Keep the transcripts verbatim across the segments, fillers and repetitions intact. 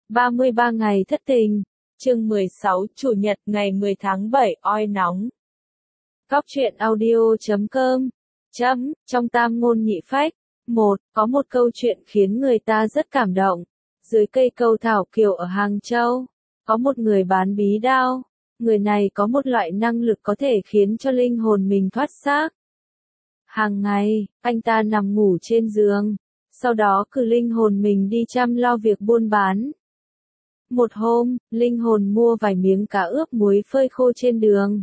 ba mươi ba ngày thất tình. Chương mười sáu, Chủ nhật ngày mười tháng bảy, oi nóng. Góc truyện audio chấm com. Chấm, trong tam ngôn nhị phách. Một, có một câu chuyện khiến người ta rất cảm động. Dưới cây cầu thảo kiều ở Hàng Châu, có một người bán bí đao. Người này có một loại năng lực có thể khiến cho linh hồn mình thoát xác. Hàng ngày, anh ta nằm ngủ trên giường, sau đó cử linh hồn mình đi chăm lo việc buôn bán. Một hôm, linh hồn mua vài miếng cá ướp muối phơi khô trên đường.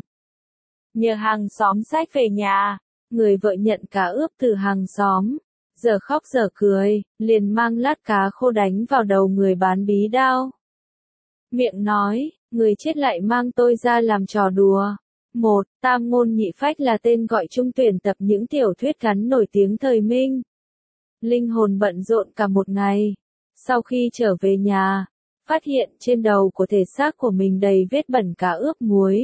Nhờ hàng xóm xách về nhà, người vợ nhận cá ướp từ hàng xóm, giờ khóc giờ cười, liền mang lát cá khô đánh vào đầu người bán bí đao. Miệng nói, người chết lại mang tôi ra làm trò đùa. Một, tam ngôn nhị phách là tên gọi chung tuyển tập những tiểu thuyết ngắn nổi tiếng thời Minh. Linh hồn bận rộn cả một ngày. Sau khi trở về nhà, phát hiện trên đầu của thể xác của mình đầy vết bẩn cá ướp muối.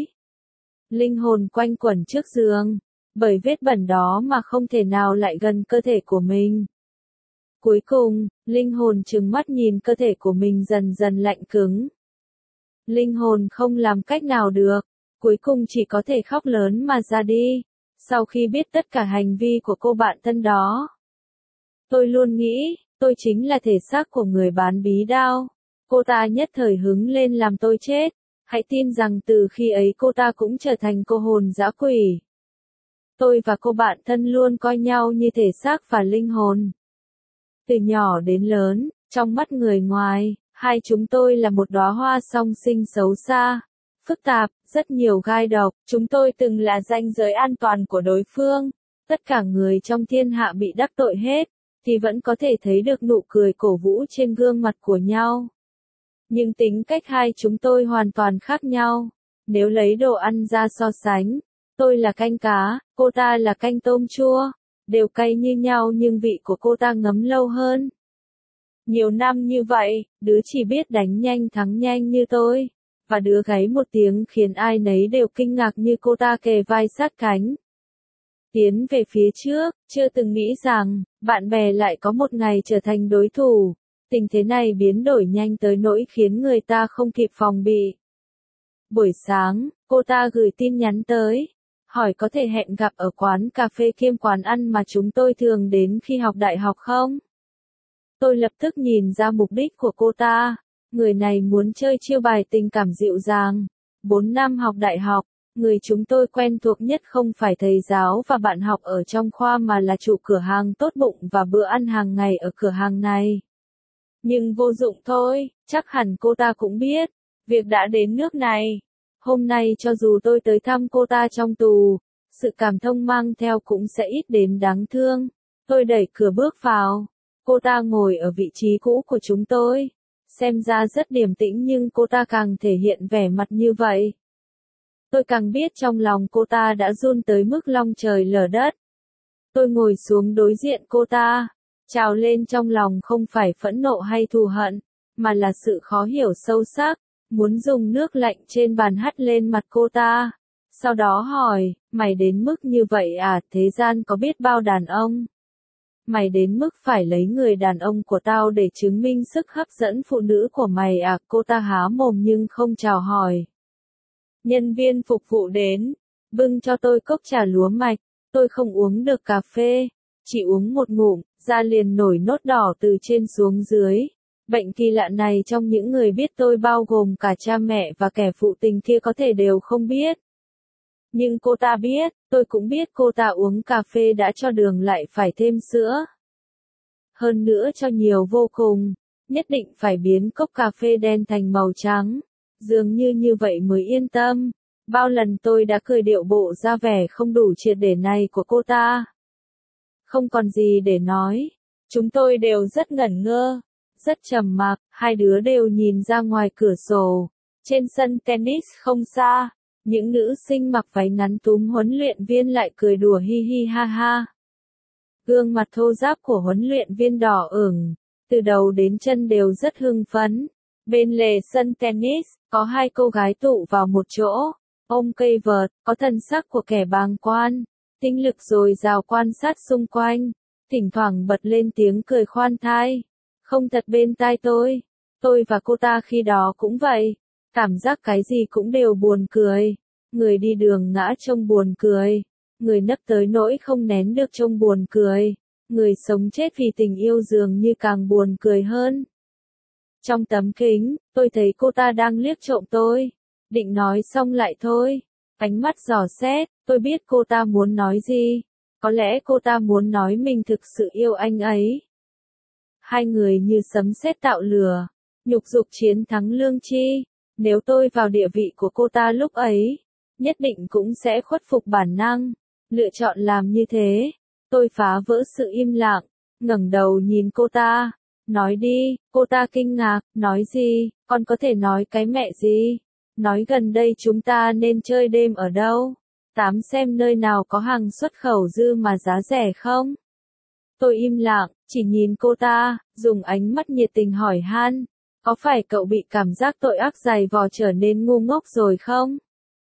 Linh hồn quanh quẩn trước giường, bởi vết bẩn đó mà không thể nào lại gần cơ thể của mình. Cuối cùng, linh hồn trừng mắt nhìn cơ thể của mình dần dần lạnh cứng. Linh hồn không làm cách nào được, cuối cùng chỉ có thể khóc lớn mà ra đi, sau khi biết tất cả hành vi của cô bạn thân đó. Tôi luôn nghĩ, tôi chính là thể xác của người bán bí đao. Cô ta nhất thời hứng lên làm tôi chết. Hãy tin rằng từ khi ấy cô ta cũng trở thành cô hồn dã quỷ. Tôi và cô bạn thân luôn coi nhau như thể xác và linh hồn. Từ nhỏ đến lớn, trong mắt người ngoài, hai chúng tôi là một đóa hoa song sinh xấu xa, phức tạp, rất nhiều gai độc. Chúng tôi từng là ranh giới an toàn của đối phương. Tất cả người trong thiên hạ bị đắc tội hết, thì vẫn có thể thấy được nụ cười cổ vũ trên gương mặt của nhau. Nhưng tính cách hai chúng tôi hoàn toàn khác nhau. Nếu lấy đồ ăn ra so sánh, tôi là canh cá, cô ta là canh tôm chua, đều cay như nhau nhưng vị của cô ta ngấm lâu hơn. Nhiều năm như vậy, đứa chỉ biết đánh nhanh thắng nhanh như tôi, và đứa gáy một tiếng khiến ai nấy đều kinh ngạc như cô ta kề vai sát cánh. Tiến về phía trước, chưa từng nghĩ rằng, bạn bè lại có một ngày trở thành đối thủ. Tình thế này biến đổi nhanh tới nỗi khiến người ta không kịp phòng bị. Buổi sáng, cô ta gửi tin nhắn tới, hỏi có thể hẹn gặp ở quán cà phê kiêm quán ăn mà chúng tôi thường đến khi học đại học không? Tôi lập tức nhìn ra mục đích của cô ta. Người này muốn chơi chiêu bài tình cảm dịu dàng. Bốn năm học đại học, người chúng tôi quen thuộc nhất không phải thầy giáo và bạn học ở trong khoa mà là chủ cửa hàng tốt bụng và bữa ăn hàng ngày ở cửa hàng này. Nhưng vô dụng thôi, chắc hẳn cô ta cũng biết, việc đã đến nước này. Hôm nay cho dù tôi tới thăm cô ta trong tù, sự cảm thông mang theo cũng sẽ ít đến đáng thương. Tôi đẩy cửa bước vào, cô ta ngồi ở vị trí cũ của chúng tôi. Xem ra rất điềm tĩnh nhưng cô ta càng thể hiện vẻ mặt như vậy. Tôi càng biết trong lòng cô ta đã run tới mức long trời lở đất. Tôi ngồi xuống đối diện cô ta. Trào lên trong lòng không phải phẫn nộ hay thù hận, mà là sự khó hiểu sâu sắc, muốn dùng nước lạnh trên bàn hắt lên mặt cô ta. Sau đó hỏi, mày đến mức như vậy à, thế gian có biết bao đàn ông? Mày đến mức phải lấy người đàn ông của tao để chứng minh sức hấp dẫn phụ nữ của mày à, cô ta há mồm nhưng không chào hỏi. Nhân viên phục vụ đến, bưng cho tôi cốc trà lúa mạch, tôi không uống được cà phê, chỉ uống một ngụm. Da liền nổi nốt đỏ từ trên xuống dưới. Bệnh kỳ lạ này trong những người biết tôi bao gồm cả cha mẹ và kẻ phụ tình kia có thể đều không biết. Nhưng cô ta biết, tôi cũng biết cô ta uống cà phê đã cho đường lại phải thêm sữa. Hơn nữa cho nhiều vô cùng, nhất định phải biến cốc cà phê đen thành màu trắng. Dường như như vậy mới yên tâm. Bao lần tôi đã cười điệu bộ ra vẻ không đủ triệt để này của cô ta. Không còn gì để nói. Chúng tôi đều rất ngẩn ngơ, rất trầm mặc, hai đứa đều nhìn ra ngoài cửa sổ. Trên sân tennis không xa, những nữ sinh mặc váy ngắn túm huấn luyện viên lại cười đùa hi hi ha ha. Gương mặt thô ráp của huấn luyện viên đỏ ửng, từ đầu đến chân đều rất hưng phấn. Bên lề sân tennis, có hai cô gái tụ vào một chỗ, ôm cây vợt, có thần sắc của kẻ bàng quan. Tinh lực dồi dào quan sát xung quanh, thỉnh thoảng bật lên tiếng cười khoan thai. Không thật bên tai tôi. Tôi và cô ta khi đó cũng vậy. Cảm giác cái gì cũng đều buồn cười. Người đi đường ngã trông buồn cười. Người nấc tới nỗi không nén được trông buồn cười. Người sống chết vì tình yêu dường như càng buồn cười hơn. Trong tấm kính, tôi thấy cô ta đang liếc trộm tôi. Định nói xong lại thôi. Ánh mắt dò xét, tôi biết cô ta muốn nói gì. Có lẽ cô ta muốn nói mình thực sự yêu anh ấy. Hai người như sấm sét tạo lửa. Nhục dục chiến thắng lương tri. Nếu tôi vào địa vị của cô ta lúc ấy, nhất định cũng sẽ khuất phục bản năng. Lựa chọn làm như thế. Tôi phá vỡ sự im lặng, ngẩng đầu nhìn cô ta. Nói đi, cô ta kinh ngạc, nói gì, con có thể nói cái mẹ gì? Nói gần đây chúng ta nên chơi đêm ở đâu? Tám xem nơi nào có hàng xuất khẩu dư mà giá rẻ không? Tôi im lặng, chỉ nhìn cô ta, dùng ánh mắt nhiệt tình hỏi han. Có phải cậu bị cảm giác tội ác dày vò trở nên ngu ngốc rồi không?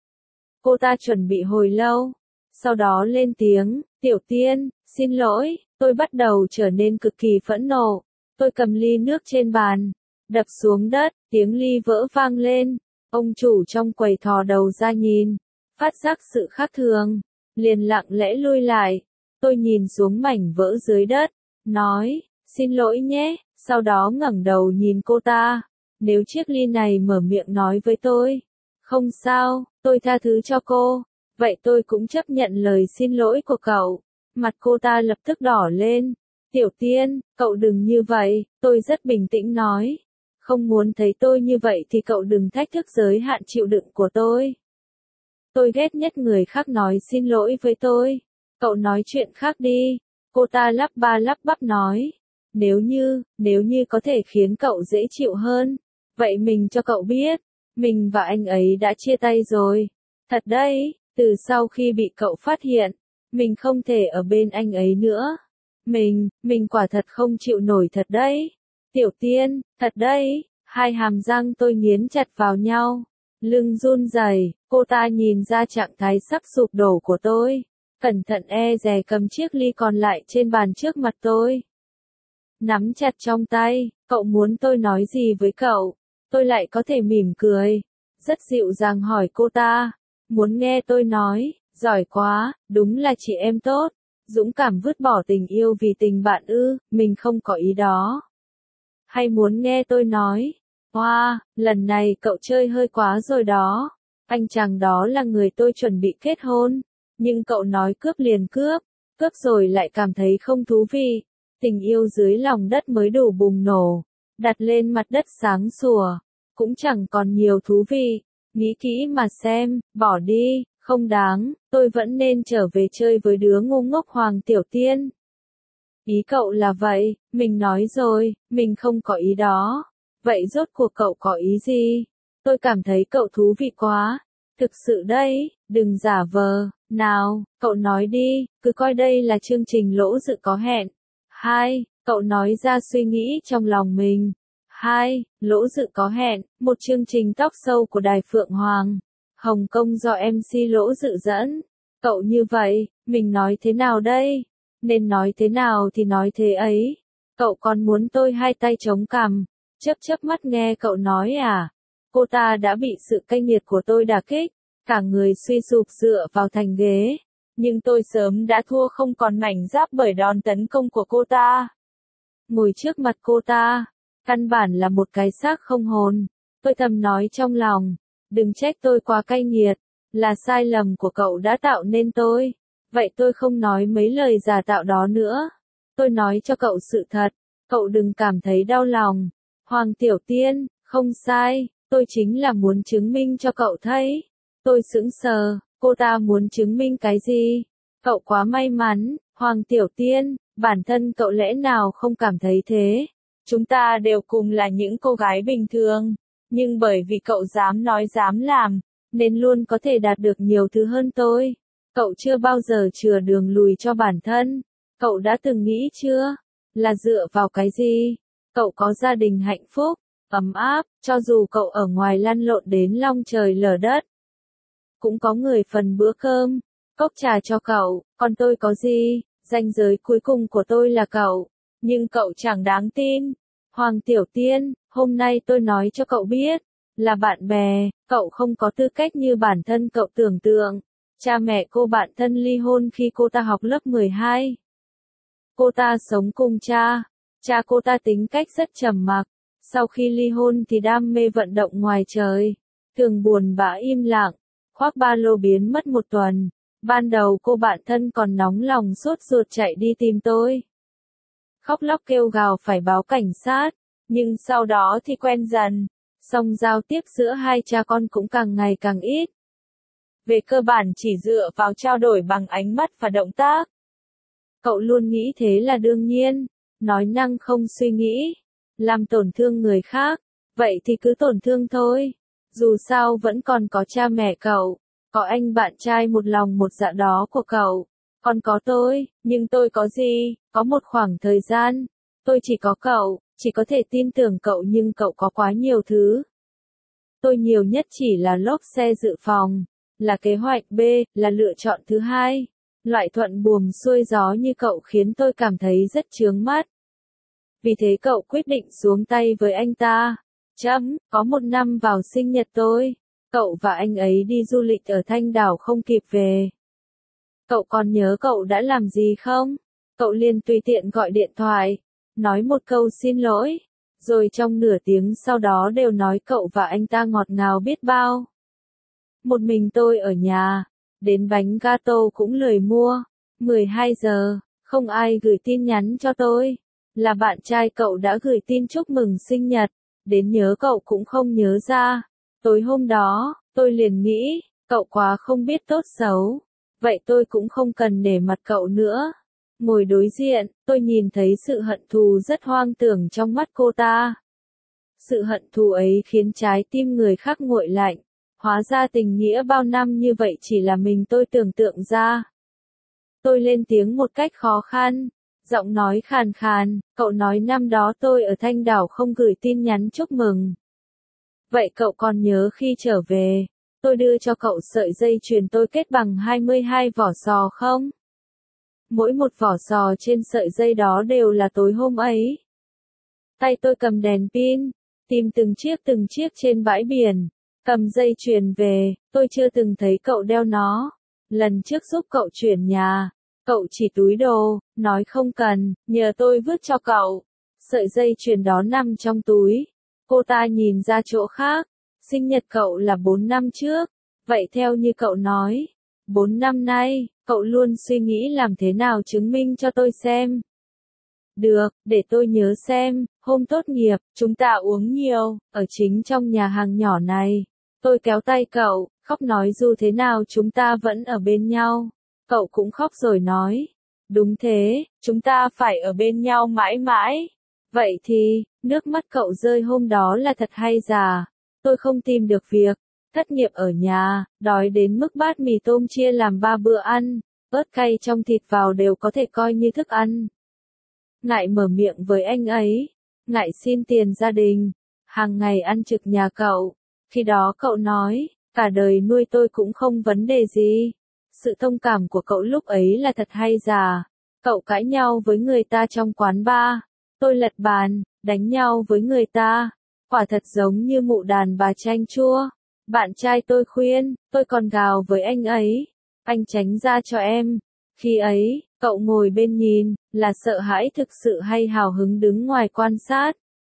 Cô ta chuẩn bị hồi lâu. Sau đó lên tiếng, Tiểu Tiên, xin lỗi, tôi bắt đầu trở nên cực kỳ phẫn nộ. Tôi cầm ly nước trên bàn, đập xuống đất, tiếng ly vỡ vang lên. Ông chủ trong quầy thò đầu ra nhìn, phát giác sự khác thường, liền lặng lẽ lui lại. Tôi nhìn xuống mảnh vỡ dưới đất, nói, xin lỗi nhé, sau đó ngẩng đầu nhìn cô ta. Nếu chiếc ly này mở miệng nói với tôi, không sao, tôi tha thứ cho cô, vậy tôi cũng chấp nhận lời xin lỗi của cậu. Mặt cô ta lập tức đỏ lên. Tiểu Tiên, cậu đừng như vậy, tôi rất bình tĩnh nói. Không muốn thấy tôi như vậy thì cậu đừng thách thức giới hạn chịu đựng của tôi. Tôi ghét nhất người khác nói xin lỗi với tôi. Cậu nói chuyện khác đi. Cô ta lắp ba lắp bắp nói. Nếu như, nếu như có thể khiến cậu dễ chịu hơn, vậy mình cho cậu biết, mình và anh ấy đã chia tay rồi. Thật đấy, từ sau khi bị cậu phát hiện, mình không thể ở bên anh ấy nữa. Mình, mình quả thật không chịu nổi thật đấy. Tiểu Tiên, thật đấy, hai hàm răng tôi nghiến chặt vào nhau. Lưng run rẩy, cô ta nhìn ra trạng thái sắp sụp đổ của tôi. Cẩn thận e dè cầm chiếc ly còn lại trên bàn trước mặt tôi. Nắm chặt trong tay, cậu muốn tôi nói gì với cậu? Tôi lại có thể mỉm cười. Rất dịu dàng hỏi cô ta. Muốn nghe tôi nói, giỏi quá, đúng là chị em tốt. Dũng cảm vứt bỏ tình yêu vì tình bạn ư, mình không có ý đó. Hay muốn nghe tôi nói, wow, lần này cậu chơi hơi quá rồi đó. Anh chàng đó là người tôi chuẩn bị kết hôn. Nhưng cậu nói cướp liền cướp, cướp rồi lại cảm thấy không thú vị. Tình yêu dưới lòng đất mới đủ bùng nổ. Đặt lên mặt đất sáng sủa, cũng chẳng còn nhiều thú vị. Nghĩ kỹ mà xem, bỏ đi, không đáng, tôi vẫn nên trở về chơi với đứa ngu ngốc Hoàng Tiểu Tiên. Ý cậu là vậy, mình nói rồi, mình không có ý đó. Vậy rốt cuộc cậu có ý gì? Tôi cảm thấy cậu thú vị quá. Thực sự đấy, đừng giả vờ, nào, cậu nói đi, cứ coi đây là chương trình lỗ dự có hẹn. Hai, cậu nói ra suy nghĩ trong lòng mình. Hai, lỗ dự có hẹn, một chương trình talk show của Đài Phượng Hoàng, Hồng Kông do em xê lỗ dự dẫn. Cậu như vậy, mình nói thế nào đây? Nên nói thế nào thì nói thế ấy. Cậu còn muốn tôi hai tay chống cằm, chớp chớp mắt nghe cậu nói à? Cô ta đã bị sự cay nghiệt của tôi đả kích, cả người suy sụp dựa vào thành ghế. Nhưng tôi sớm đã thua không còn mảnh giáp bởi đòn tấn công của cô ta. Ngồi trước mặt cô ta, căn bản là một cái xác không hồn. Tôi thầm nói trong lòng, đừng trách tôi quá cay nghiệt, là sai lầm của cậu đã tạo nên tôi. Vậy tôi không nói mấy lời giả tạo đó nữa. Tôi nói cho cậu sự thật, cậu đừng cảm thấy đau lòng. Hoàng Tiểu Tiên, không sai, tôi chính là muốn chứng minh cho cậu thấy. Tôi sững sờ, cô ta muốn chứng minh cái gì? Cậu quá may mắn, Hoàng Tiểu Tiên, bản thân cậu lẽ nào không cảm thấy thế? Chúng ta đều cùng là những cô gái bình thường, nhưng bởi vì cậu dám nói dám làm, nên luôn có thể đạt được nhiều thứ hơn tôi. Cậu chưa bao giờ chừa đường lùi cho bản thân. Cậu đã từng nghĩ chưa? Là dựa vào cái gì? Cậu có gia đình hạnh phúc, ấm áp, cho dù cậu ở ngoài lăn lộn đến long trời lở đất. Cũng có người phần bữa cơm, cốc trà cho cậu, còn tôi có gì? Ranh giới cuối cùng của tôi là cậu. Nhưng cậu chẳng đáng tin. Hoàng Tiểu Tiên, Hôm nay tôi nói cho cậu biết, là bạn bè, cậu không có tư cách như bản thân cậu tưởng tượng. Cha mẹ cô bạn thân ly hôn khi cô ta học lớp mười hai. Cô ta sống cùng cha. Cha cô ta tính cách rất trầm mặc. Sau khi ly hôn thì đam mê vận động ngoài trời. Thường buồn bã im lặng. Khoác ba lô biến mất một tuần. Ban đầu cô bạn thân còn nóng lòng sốt ruột chạy đi tìm tôi. Khóc lóc kêu gào phải báo cảnh sát. Nhưng sau đó thì quen dần. Song giao tiếp giữa hai cha con cũng càng ngày càng ít. Về cơ bản chỉ dựa vào trao đổi bằng ánh mắt và động tác. Cậu luôn nghĩ thế là đương nhiên. Nói năng không suy nghĩ. Làm tổn thương người khác. Vậy thì cứ tổn thương thôi. Dù sao vẫn còn có cha mẹ cậu. Có anh bạn trai một lòng một dạ đó của cậu. Còn có tôi, nhưng tôi có gì? Có một khoảng thời gian. Tôi chỉ có cậu, chỉ có thể tin tưởng cậu nhưng cậu có quá nhiều thứ. Tôi nhiều nhất chỉ là lốp xe dự phòng. Là kế hoạch B, là lựa chọn thứ hai. Loại thuận buồm xuôi gió như cậu khiến tôi cảm thấy rất chướng mắt. Vì thế cậu quyết định xuống tay với anh ta. Chấm, có một năm vào sinh nhật tôi. Cậu và anh ấy đi du lịch ở Thanh Đảo không kịp về. Cậu còn nhớ cậu đã làm gì không? Cậu liền tùy tiện gọi điện thoại. Nói một câu xin lỗi. Rồi trong nửa tiếng sau đó đều nói cậu và anh ta ngọt ngào biết bao. Một mình tôi ở nhà. Đến bánh gato cũng lười mua. mười hai giờ, không ai gửi tin nhắn cho tôi. Là bạn trai cậu đã gửi tin chúc mừng sinh nhật. Đến nhớ cậu cũng không nhớ ra. Tối hôm đó, tôi liền nghĩ, cậu quá không biết tốt xấu. Vậy tôi cũng không cần nể mặt cậu nữa. Ngồi đối diện, tôi nhìn thấy sự hận thù rất hoang tưởng trong mắt cô ta. Sự hận thù ấy khiến trái tim người khác nguội lạnh. Hóa ra tình nghĩa bao năm như vậy chỉ là mình tôi tưởng tượng ra. Tôi lên tiếng một cách khó khăn. Giọng nói khàn khàn, cậu nói năm đó tôi ở Thanh Đảo không gửi tin nhắn chúc mừng. Vậy cậu còn nhớ khi trở về, tôi đưa cho cậu sợi dây chuyền tôi kết bằng hai mươi hai vỏ sò không? Mỗi một vỏ sò trên sợi dây đó đều là tối hôm ấy. Tay tôi cầm đèn pin, tìm từng chiếc từng chiếc trên bãi biển, cầm dây chuyền về, tôi chưa từng thấy cậu đeo nó. Lần trước giúp cậu chuyển nhà, cậu chỉ túi đồ, nói không cần, nhờ tôi vứt cho cậu. Sợi dây chuyền đó nằm trong túi. Cô ta nhìn ra chỗ khác. Sinh nhật cậu là bốn năm trước. Vậy theo như cậu nói, bốn năm nay, cậu luôn suy nghĩ làm thế nào chứng minh cho tôi xem. Được, để tôi nhớ xem, hôm tốt nghiệp, chúng ta uống nhiều, ở chính trong nhà hàng nhỏ này. Tôi kéo tay cậu, khóc nói dù thế nào chúng ta vẫn ở bên nhau. Cậu cũng khóc rồi nói. Đúng thế, chúng ta phải ở bên nhau mãi mãi. Vậy thì, nước mắt cậu rơi hôm đó là thật hay giả? Tôi không tìm được việc, thất nghiệp ở nhà, đói đến mức bát mì tôm chia làm ba bữa ăn, ớt cay trong thịt vào đều có thể coi như thức ăn. Ngại mở miệng với anh ấy, ngại xin tiền gia đình, hàng ngày ăn trực nhà cậu. Khi đó cậu nói, cả đời nuôi tôi cũng không vấn đề gì. Sự thông cảm của cậu lúc ấy là thật hay giả? Cậu cãi nhau với người ta trong quán bar. Tôi lật bàn, đánh nhau với người ta. Quả thật giống như mụ đàn bà chanh chua. Bạn trai tôi khuyên, tôi còn gào với anh ấy. Anh tránh ra cho em. Khi ấy, cậu ngồi bên nhìn, là sợ hãi thực sự hay hào hứng đứng ngoài quan sát.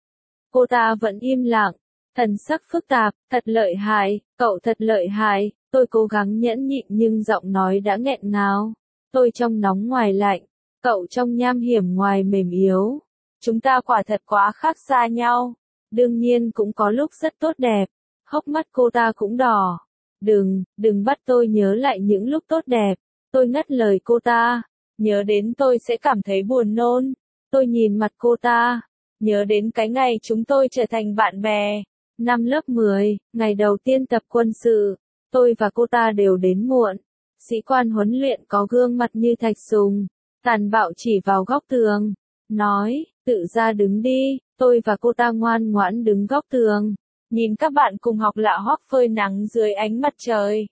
Cô ta vẫn im lặng, thần sắc phức tạp, thật lợi hại, cậu thật lợi hại. Tôi cố gắng nhẫn nhịn nhưng giọng nói đã nghẹn ngào. Tôi trong nóng ngoài lạnh, cậu trong nham hiểm ngoài mềm yếu. Chúng ta quả thật quá khác xa nhau. Đương nhiên cũng có lúc rất tốt đẹp. Hốc mắt cô ta cũng đỏ. Đừng, đừng bắt tôi nhớ lại những lúc tốt đẹp. Tôi ngắt lời cô ta. Nhớ đến tôi sẽ cảm thấy buồn nôn. Tôi nhìn mặt cô ta. Nhớ đến cái ngày chúng tôi trở thành bạn bè. Năm lớp mười, ngày đầu tiên tập quân sự. Tôi và cô ta đều đến muộn. Sĩ quan huấn luyện có gương mặt như thạch sùng. Tàn bạo chỉ vào góc tường. Nói, tự ra đứng đi. Tôi và cô ta ngoan ngoãn đứng góc tường. Nhìn các bạn cùng học lạ hoắc phơi nắng dưới ánh mặt trời.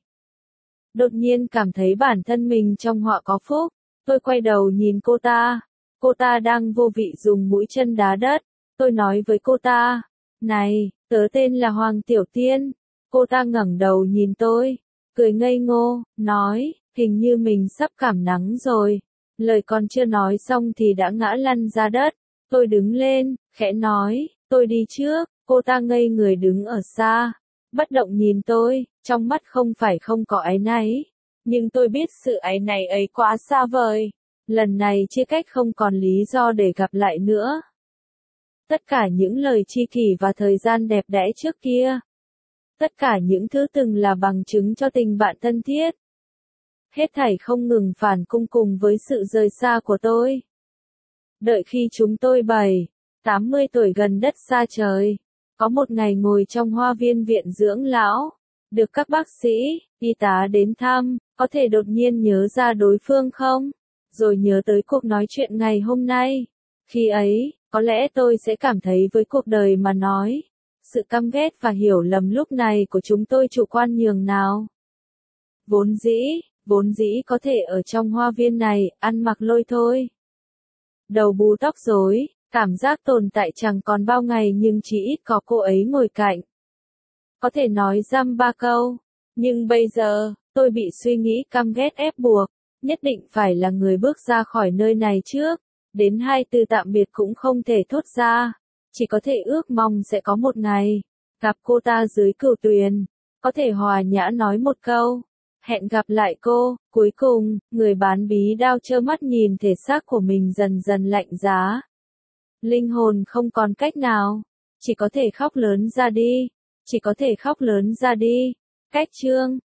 Đột nhiên cảm thấy bản thân mình trong họa có phúc. Tôi quay đầu nhìn cô ta. Cô ta đang vô vị dùng mũi chân đá đất. Tôi nói với cô ta. Này, tớ tên là Hoàng Tiểu Tiên. Cô ta ngẩng đầu nhìn tôi, cười ngây ngô, nói, hình như mình sắp cảm nắng rồi. Lời còn chưa nói xong thì đã ngã lăn ra đất. Tôi đứng lên, khẽ nói, tôi đi trước. Cô ta ngây người đứng ở xa, bất động nhìn tôi, trong mắt không phải không có áy náy. Nhưng tôi biết sự áy náy ấy quá xa vời. Lần này chia cách không còn lý do để gặp lại nữa. Tất cả những lời tri kỷ và thời gian đẹp đẽ trước kia. Tất cả những thứ từng là bằng chứng cho tình bạn thân thiết. Hết thảy không ngừng phản cung cùng với sự rời xa của tôi. Đợi khi chúng tôi bảy, tám mươi tuổi gần đất xa trời. Có một ngày ngồi trong hoa viên viện dưỡng lão. Được các bác sĩ, y tá đến thăm, có thể đột nhiên nhớ ra đối phương không? Rồi nhớ tới cuộc nói chuyện ngày hôm nay. Khi ấy, có lẽ tôi sẽ cảm thấy với cuộc đời mà nói. Sự căm ghét và hiểu lầm lúc này của chúng tôi chủ quan nhường nào. Vốn dĩ, vốn dĩ có thể ở trong hoa viên này, ăn mặc lôi thôi. Đầu bù tóc rối, cảm giác tồn tại chẳng còn bao ngày nhưng chỉ ít có cô ấy ngồi cạnh. Có thể nói dăm ba câu, nhưng bây giờ, tôi bị suy nghĩ căm ghét ép buộc, nhất định phải là người bước ra khỏi nơi này trước, đến hai từ tạm biệt cũng không thể thốt ra, chỉ có thể ước mong sẽ có một ngày, gặp cô ta dưới cửu tuyền, có thể hòa nhã nói một câu, hẹn gặp lại cô. Cuối cùng, người bán bí đao trơ mắt nhìn thể xác của mình dần dần lạnh giá. Linh hồn không còn cách nào, chỉ có thể khóc lớn ra đi, chỉ có thể khóc lớn ra đi. Cách chương